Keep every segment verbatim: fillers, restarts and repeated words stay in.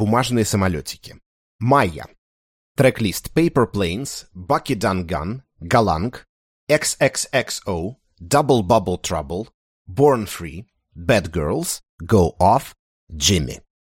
«Бумажные самолетики». Майя. Трек-лист Paper Planes, Bucky Dun Gun, Galang, икс икс икс о, Double Bubble Trouble, Born Free, Bad Girls, Go Off, Jimmy.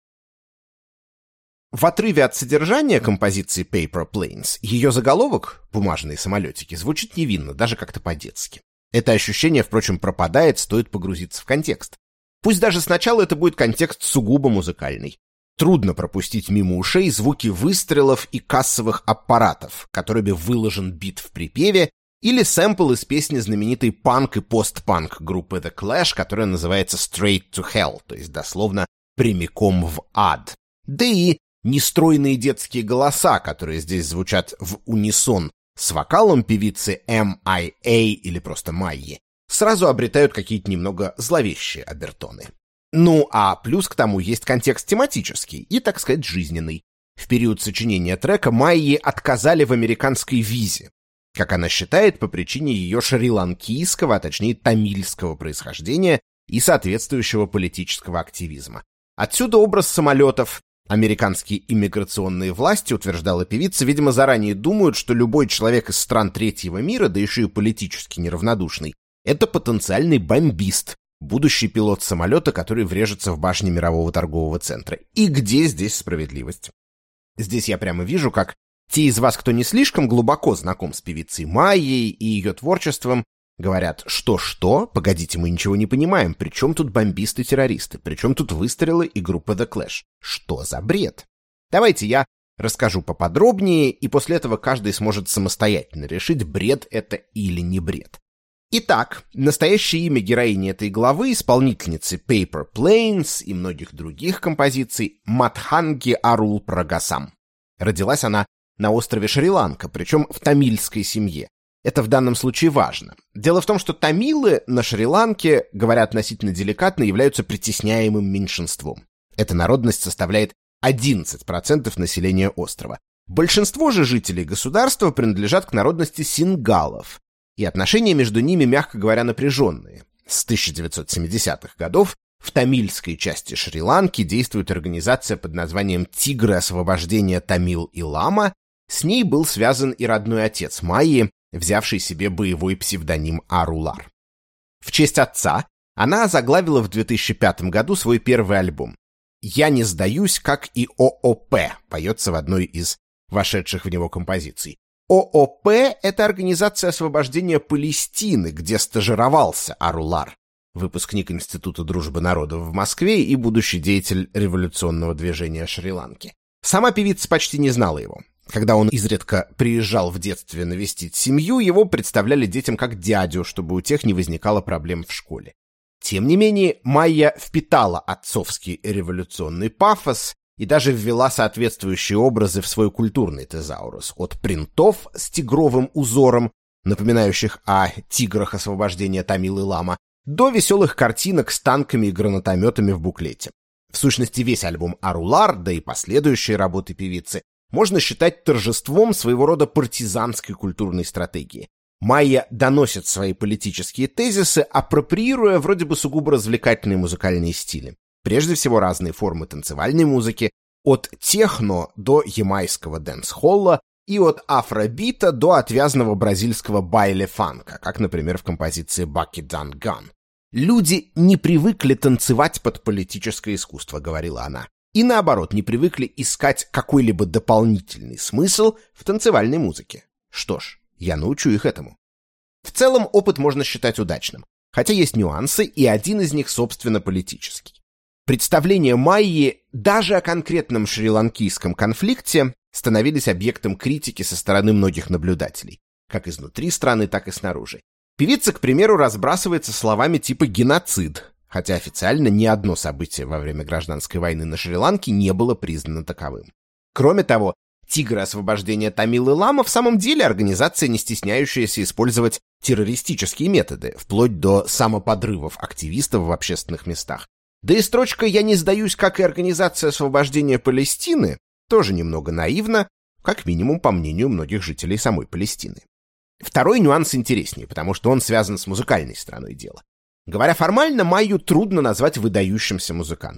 В отрыве от содержания композиции Paper Planes ее заголовок «Бумажные самолетики» звучит невинно, даже как-то по-детски. Это ощущение, впрочем, пропадает, стоит погрузиться в контекст. Пусть даже сначала это будет контекст сугубо музыкальный. Трудно пропустить мимо ушей звуки выстрелов и кассовых аппаратов, которыми выложен бит в припеве, или сэмпл из песни знаменитой панк и постпанк группы The Clash, которая называется Straight to Hell, то есть дословно «прямиком в ад». Да и нестройные детские голоса, которые здесь звучат в унисон с вокалом певицы эм ай эй или просто Майи, сразу обретают какие-то немного зловещие обертоны. Ну, а плюс к тому есть контекст тематический и, так сказать, жизненный. В период сочинения трека Майи отказали в американской визе, как она считает, по причине ее шри-ланкийского, а точнее тамильского происхождения и соответствующего политического активизма. Отсюда образ самолетов. Американские иммиграционные власти, утверждала певица, видимо, заранее думают, что любой человек из стран третьего мира, да еще и политически неравнодушный, это потенциальный бомбист, будущий пилот самолета, который врежется в башни мирового торгового центра. И где здесь справедливость? Здесь я прямо вижу, как те из вас, кто не слишком глубоко знаком с певицей Майей и ее творчеством, говорят: что-что? Погодите, мы ничего не понимаем. При чем тут бомбисты-террористы? При чем тут выстрелы и группа The Clash? Что за бред? Давайте я расскажу поподробнее, и после этого каждый сможет самостоятельно решить, бред это или не бред. Итак, настоящее имя героини этой главы, исполнительницы Paper Planes и многих других композиций, Мадханги Арул Прагасам. Родилась она на острове Шри-Ланка, причем в тамильской семье. Это в данном случае важно. Дело в том, что тамилы на Шри-Ланке, говоря относительно деликатно, являются притесняемым меньшинством. Эта народность составляет одиннадцать процентов населения острова. Большинство же жителей государства принадлежат к народности сингалов, и отношения между ними, мягко говоря, напряженные. С тысяча девятьсот семидесятых годов в тамильской части Шри-Ланки действует организация под названием «Тигры освобождения Тамил и Лама». С ней был связан и родной отец Майи, взявший себе боевой псевдоним Арулар. В честь отца она озаглавила в две тысячи пятом году свой первый альбом. «Я не сдаюсь, как и ООП», поется в одной из вошедших в него композиций. ООП — это Организация освобождения Палестины, где стажировался Арулар, выпускник Института дружбы народов в Москве и будущий деятель революционного движения Шри-Ланки. Сама певица почти не знала его. Когда он изредка приезжал в детстве навестить семью, его представляли детям как дядю, чтобы у тех не возникало проблем в школе. Тем не менее, Майя впитала отцовский революционный пафос и даже ввела соответствующие образы в свой культурный тезаурус, от принтов с тигровым узором, напоминающих о тиграх освобождения Тамил и Лама, до веселых картинок с танками и гранатометами в буклете. В сущности, весь альбом «Арулар», да и последующие работы певицы, можно считать торжеством своего рода партизанской культурной стратегии. Майя доносит свои политические тезисы, апроприируя вроде бы сугубо развлекательные музыкальные стили. Прежде всего разные формы танцевальной музыки, от техно до ямайского дэнс-холла и от афробита до отвязного бразильского байле-фанка, как, например, в композиции «Bucky Dun Gun». «Люди не привыкли танцевать под политическое искусство», — говорила она, и наоборот, не привыкли искать какой-либо дополнительный смысл в танцевальной музыке. Что ж, я научу их этому. В целом опыт можно считать удачным, хотя есть нюансы, и один из них, собственно, политический. Представления Майи даже о конкретном шри-ланкийском конфликте становились объектом критики со стороны многих наблюдателей, как изнутри страны, так и снаружи. Певица, к примеру, разбрасывается словами типа «геноцид», хотя официально ни одно событие во время гражданской войны на Шри-Ланке не было признано таковым. Кроме того, «Тигры освобождения Тамил и Лама» в самом деле организация, не стесняющаяся использовать террористические методы, вплоть до самоподрывов активистов в общественных местах. Да и строчка «Я не сдаюсь, как и Организация освобождения Палестины» тоже немного наивна, как минимум по мнению многих жителей самой Палестины. Второй нюанс интереснее, потому что он связан с музыкальной стороной дела. Говоря формально, Майю трудно назвать выдающимся музыкантом.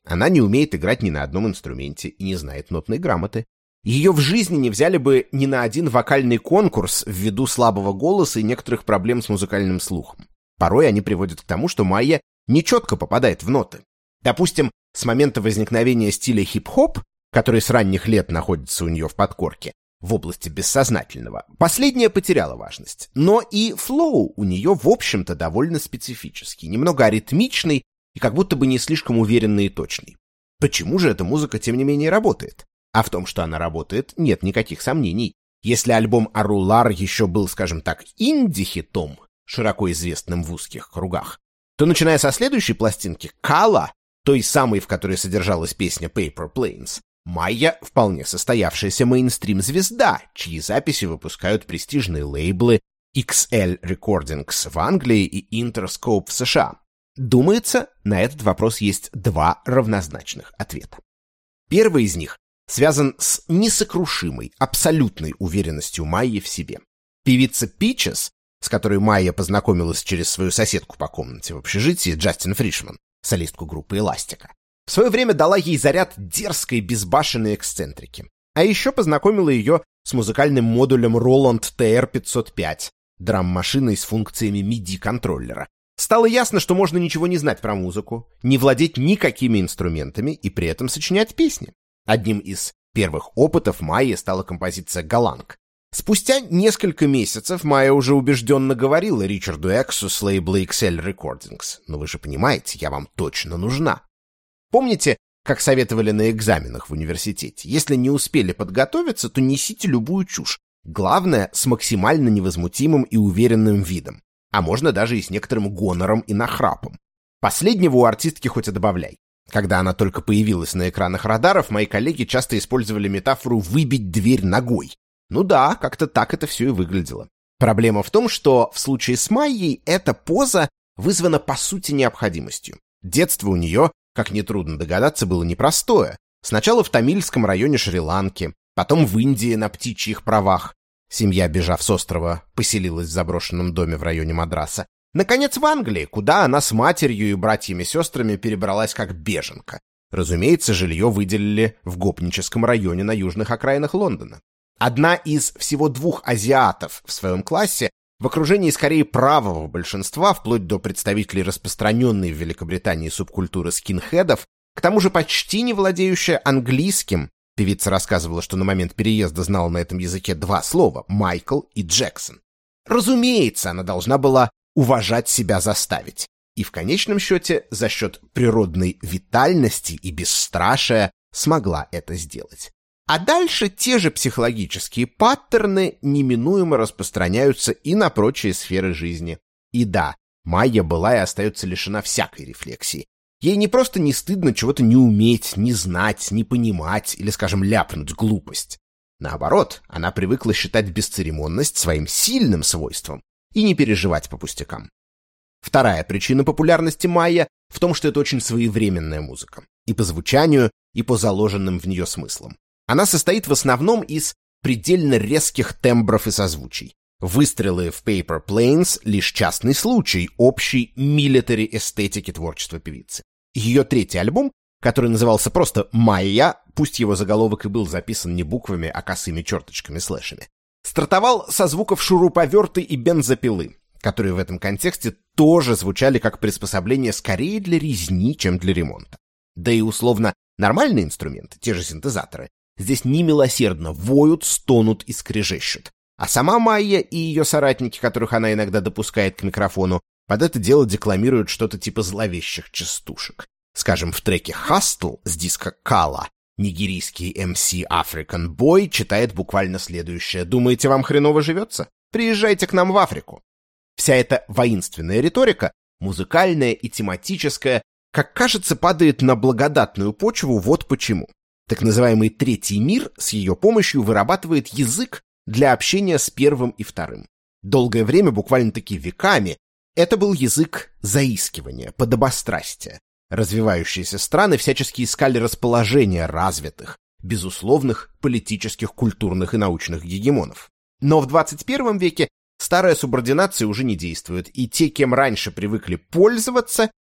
Она не умеет играть ни на одном инструменте и не знает нотной грамоты. Ее в жизни не взяли бы ни на один вокальный конкурс ввиду слабого голоса и некоторых проблем с музыкальным слухом. Порой они приводят к тому, что Майя нечетко попадает в ноты. Допустим, с момента возникновения стиля хип-хоп, который с ранних лет находится у нее в подкорке, в области бессознательного, последняя потеряла важность. Но и флоу у нее, в общем-то, довольно специфический, немного аритмичный и как будто бы не слишком уверенный и точный. Почему же эта музыка, тем не менее, работает? А в том, что она работает, нет никаких сомнений. Если альбом «Арулар» еще был, скажем так, инди-хитом, широко известным в узких кругах, то, начиная со следующей пластинки «Кала», той самой, в которой содержалась песня «Paper Planes», Майя — вполне состоявшаяся мейнстрим-звезда, чьи записи выпускают престижные лейблы икс эл Recordings в Англии и Interscope в США. Думается, на этот вопрос есть два равнозначных ответа. Первый из них связан с несокрушимой, абсолютной уверенностью Майи в себе. Певица Peaches, с которой Майя познакомилась через свою соседку по комнате в общежитии, Джастин Фришман, солистку группы «Эластика», в свое время дала ей заряд дерзкой безбашенной эксцентрики. А еще познакомила ее с музыкальным модулем Roland ти ар пятьсот пять, драм-машиной с функциями миди-контроллера. Стало ясно, что можно ничего не знать про музыку, не владеть никакими инструментами и при этом сочинять песни. Одним из первых опытов Майи стала композиция «Галанг». Спустя несколько месяцев Майя уже убежденно говорила Ричарду Эксу с лейбла икс эл Recordings: «Но вы же понимаете, я вам точно нужна». Помните, как советовали на экзаменах в университете? Если не успели подготовиться, то несите любую чушь. Главное, с максимально невозмутимым и уверенным видом. А можно даже и с некоторым гонором и нахрапом. Последнего у артистки хоть и добавляй. Когда она только появилась на экранах радаров, мои коллеги часто использовали метафору «выбить дверь ногой». Ну да, как-то так это все и выглядело. Проблема в том, что в случае с Майей эта поза вызвана по сути необходимостью. Детство у нее, как нетрудно догадаться, было непростое. Сначала в тамильском районе Шри-Ланки, потом в Индии на птичьих правах. Семья, бежав с острова, поселилась в заброшенном доме в районе Мадраса. Наконец, в Англии, куда она с матерью и братьями-сестрами перебралась как беженка. Разумеется, жилье выделили в гопническом районе на южных окраинах Лондона. Одна из всего двух азиатов в своем классе, в окружении скорее правого большинства, вплоть до представителей распространенной в Великобритании субкультуры скинхедов, к тому же почти не владеющая английским. Певица рассказывала, что на момент переезда знала на этом языке два слова — Майкл и Джексон. Разумеется, она должна была уважать себя заставить. И в конечном счете, за счет природной витальности и бесстрашия, смогла это сделать. А дальше те же психологические паттерны неминуемо распространяются и на прочие сферы жизни. И да, Майя была и остается лишена всякой рефлексии. Ей не просто не стыдно чего-то не уметь, не знать, не понимать или, скажем, ляпнуть глупость. Наоборот, она привыкла считать бесцеремонность своим сильным свойством и не переживать по пустякам. Вторая причина популярности Майя в том, что это очень своевременная музыка. И по звучанию, и по заложенным в нее смыслам. Она состоит в основном из предельно резких тембров и созвучий. Выстрелы в Paper Planes — лишь частный случай общей милитари эстетики творчества певицы. Ее третий альбом, который назывался просто «Майя», пусть его заголовок и был записан не буквами, а косыми черточками-слэшами, стартовал со звуков шуруповерты и бензопилы, которые в этом контексте тоже звучали как приспособление скорее для резни, чем для ремонта. Да и условно нормальные инструменты, те же синтезаторы, здесь немилосердно воют, стонут и скрежещут. А сама Майя и ее соратники, которых она иногда допускает к микрофону, под это дело декламируют что-то типа зловещих частушек. Скажем, в треке «Hustle» с диска «Кала» нигерийский эм си African Boy читает буквально следующее: «Думаете, вам хреново живется? Приезжайте к нам в Африку». Вся эта воинственная риторика, музыкальная и тематическая, как кажется, падает на благодатную почву вот почему. Так называемый «третий мир» с ее помощью вырабатывает язык для общения с первым и вторым. Долгое время, буквально-таки веками, это был язык заискивания, подобострастия. Развивающиеся страны всячески искали расположение развитых, безусловных политических, культурных и научных гегемонов. Но в двадцать первом веке старая субординация уже не действует, и те, кем раньше привыкли пользоваться,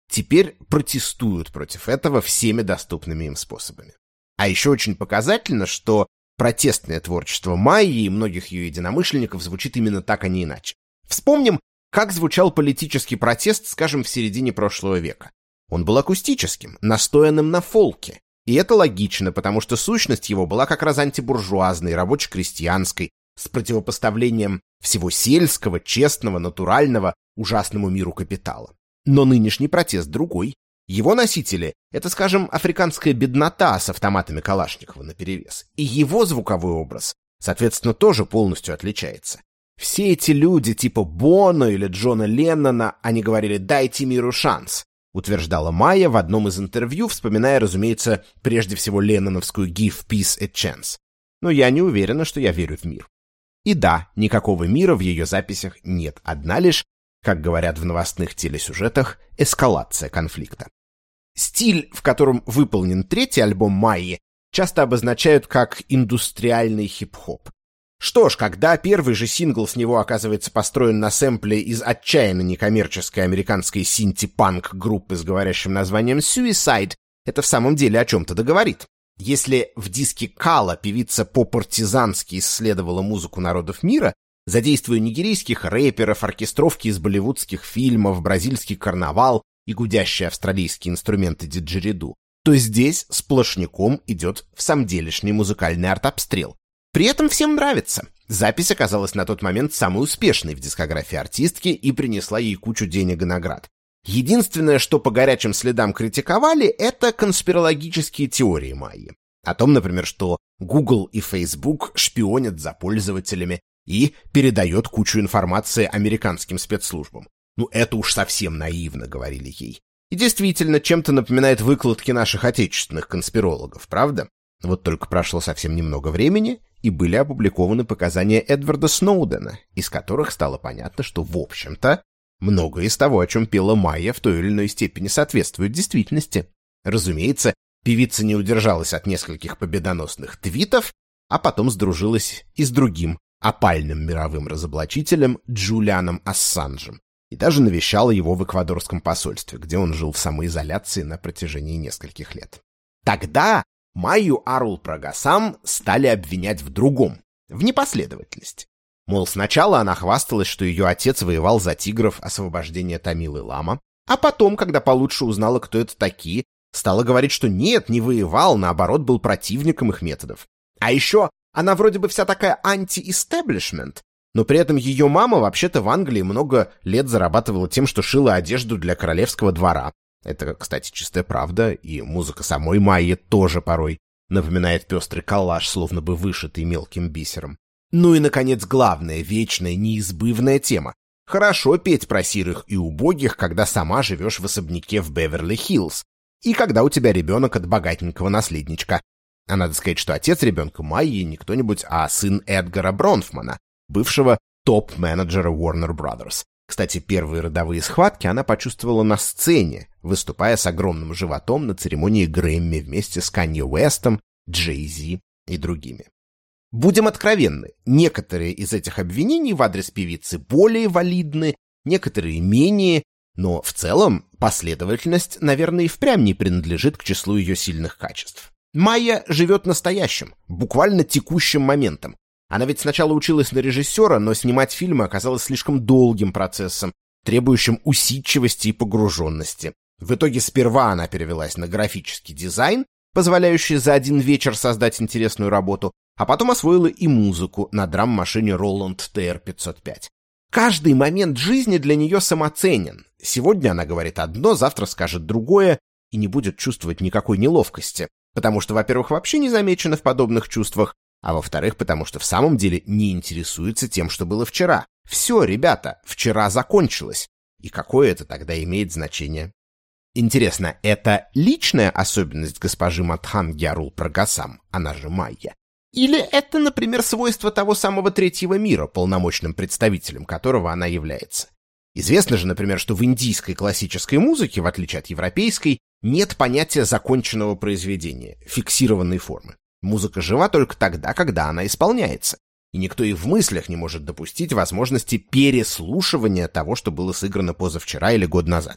теперь протестуют против этого всеми доступными им способами. А еще очень показательно, что протестное творчество Майи и многих ее единомышленников звучит именно так, а не иначе. Вспомним, как звучал политический протест, скажем, в середине прошлого века. Он был акустическим, настоянным на фолке. И это логично, потому что сущность его была как раз антибуржуазной, рабоче-крестьянской, с противопоставлением всего сельского, честного, натурального, ужасному миру капитала. Но нынешний протест другой. Его носители — это, скажем, африканская беднота с автоматами Калашникова наперевес. И его звуковой образ, соответственно, тоже полностью отличается. Все эти люди типа Боно или Джона Леннона, они говорили «дайте миру шанс», утверждала Майя в одном из интервью, вспоминая, разумеется, прежде всего ленноновскую «Give peace a chance». Но я не уверена, что я верю в мир. И да, никакого мира в ее записях нет, одна лишь, как говорят в новостных телесюжетах, эскалация конфликта. Стиль, в котором выполнен третий альбом Майи, часто обозначают как индустриальный хип-хоп. Что ж, когда первый же сингл с него оказывается построен на сэмпле из отчаянно некоммерческой американской синти-панк группы с говорящим названием Suicide, это в самом деле о чем-то договорит. Если в диске Кала певица по-партизански исследовала музыку народов мира, задействуя нигерийских рэперов, оркестровки из болливудских фильмов, бразильский карнавал и гудящие австралийские инструменты диджериду, то здесь сплошняком идет в самом делешний музыкальный арт-обстрел. При этом всем нравится. Запись оказалась на тот момент самой успешной в дискографии артистки и принесла ей кучу денег и наград. Единственное, что по горячим следам критиковали, это конспирологические теории Майи. О том, например, что Google и Facebook шпионят за пользователями и передает кучу информации американским спецслужбам. Ну, это уж совсем наивно, говорили ей. И действительно, чем-то напоминает выкладки наших отечественных конспирологов, правда? Вот только прошло совсем немного времени, и были опубликованы показания Эдварда Сноудена, из которых стало понятно, что, в общем-то, многое из того, о чем пела Майя, в той или иной степени соответствует действительности. Разумеется, певица не удержалась от нескольких победоносных твитов, а потом сдружилась и с другим опальным мировым разоблачителем Джулианом Ассанжем, и даже навещала его в эквадорском посольстве, где он жил в самоизоляции на протяжении нескольких лет. Тогда Майю Арул-Прагасам стали обвинять в другом, в непоследовательности. Мол, сначала она хвасталась, что ее отец воевал за тигров освобождения Тамилы Лама, а потом, когда получше узнала, кто это такие, стала говорить, что нет, не воевал, наоборот, был противником их методов. А еще она вроде бы вся такая анти-истеблишмент, но при этом ее мама вообще-то в Англии много лет зарабатывала тем, что шила одежду для королевского двора. Это, кстати, чистая правда, и музыка самой Майи тоже порой напоминает пестрый коллаж, словно бы вышитый мелким бисером. Ну и, наконец, главная, вечная, неизбывная тема. Хорошо петь про сирых и убогих, когда сама живешь в особняке в Беверли-Хиллз, и когда у тебя ребенок от богатенького наследничка. А надо сказать, что отец ребенка Майи не кто-нибудь, а сын Эдгара Бронфмана, бывшего топ-менеджера Warner Brothers. Кстати, первые родовые схватки она почувствовала на сцене, выступая с огромным животом на церемонии Грэмми вместе с Канье Уэстом, Джей-Зи и другими. Будем откровенны, некоторые из этих обвинений в адрес певицы более валидны, некоторые менее, но в целом последовательность, наверное, и впрямь не принадлежит к числу ее сильных качеств. Майя живет настоящим, буквально текущим моментом. Она ведь сначала училась на режиссера, но снимать фильмы оказалось слишком долгим процессом, требующим усидчивости и погруженности. В итоге сперва она перевелась на графический дизайн, позволяющий за один вечер создать интересную работу, а потом освоила и музыку на драм-машине Roland T R пятьсот пять. Каждый момент жизни для нее самоценен. Сегодня она говорит одно, завтра скажет другое и не будет чувствовать никакой неловкости, потому что, во-первых, вообще не замечена в подобных чувствах, а во-вторых, потому что в самом деле не интересуется тем, что было вчера. Все, ребята, вчера закончилось. И какое это тогда имеет значение? Интересно, это личная особенность госпожи Мадханги Арул-Прагасам, она же Майя? Или это, например, свойство того самого третьего мира, полномочным представителем которого она является? Известно же, например, что в индийской классической музыке, в отличие от европейской, нет понятия законченного произведения, фиксированной формы. Музыка жива только тогда, когда она исполняется, и никто и в мыслях не может допустить возможности переслушивания того, что было сыграно позавчера или год назад.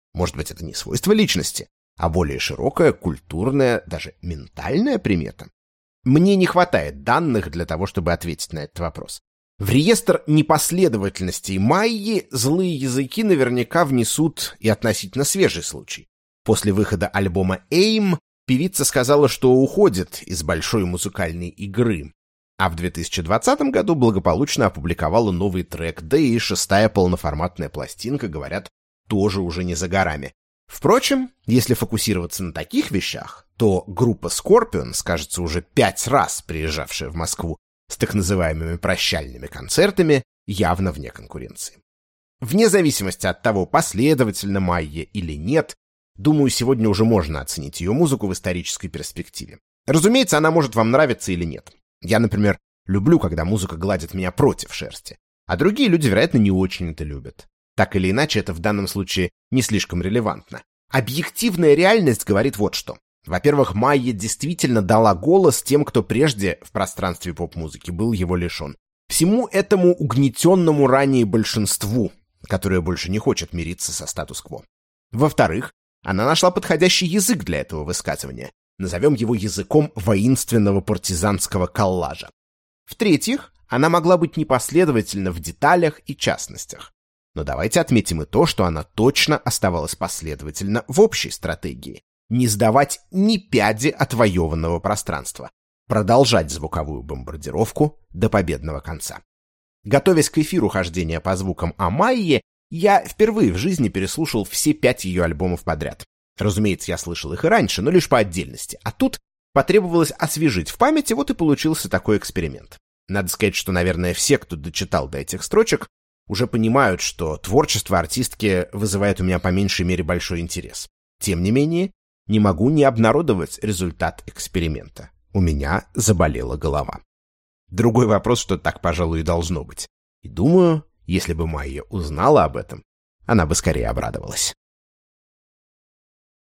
Может быть, это не свойство личности, а более широкая, культурная, даже ментальная примета? Мне не хватает данных для того, чтобы ответить на этот вопрос. В реестр непоследовательностей майи злые языки наверняка внесут и относительно свежий случай. После выхода альбома «Aim» певица сказала, что уходит из большой музыкальной игры, а в две тысячи двадцатом году благополучно опубликовала новый трек, да и шестая полноформатная пластинка, говорят, тоже уже не за горами. Впрочем, если фокусироваться на таких вещах, то группа Scorpions, кажется, уже пять раз приезжавшая в Москву с так называемыми прощальными концертами, явно вне конкуренции. Вне зависимости от того, последовательно Майя или нет, думаю, сегодня уже можно оценить ее музыку в исторической перспективе. Разумеется, она может вам нравиться или нет. Я, например, люблю, когда музыка гладит меня против шерсти, а другие люди, вероятно, не очень это любят. Так или иначе, это в данном случае не слишком релевантно. Объективная реальность говорит вот что. Во-первых, Майя действительно дала голос тем, кто прежде в пространстве поп-музыки был его лишен. Всему этому угнетенному ранее большинству, которое больше не хочет мириться со статус-кво. Во-вторых, она нашла подходящий язык для этого высказывания. Назовем его языком воинственного партизанского коллажа. В-третьих, она могла быть непоследовательна в деталях и частностях. Но давайте отметим и то, что она точно оставалась последовательна в общей стратегии. Не сдавать ни пяди отвоеванного пространства. Продолжать звуковую бомбардировку до победного конца. Готовясь к эфиру хождения по звукам о Майе, я впервые в жизни переслушал все пять ее альбомов подряд. Разумеется, я слышал их и раньше, но лишь по отдельности. А тут потребовалось освежить в памяти, вот и получился такой эксперимент. Надо сказать, что, наверное, все, кто дочитал до этих строчек, уже понимают, что творчество артистки вызывает у меня по меньшей мере большой интерес. Тем не менее, не могу не обнародовать результат эксперимента. У меня заболела голова. Другой вопрос, что так, пожалуй, и должно быть. И думаю, если бы Майя узнала об этом, она бы скорее обрадовалась.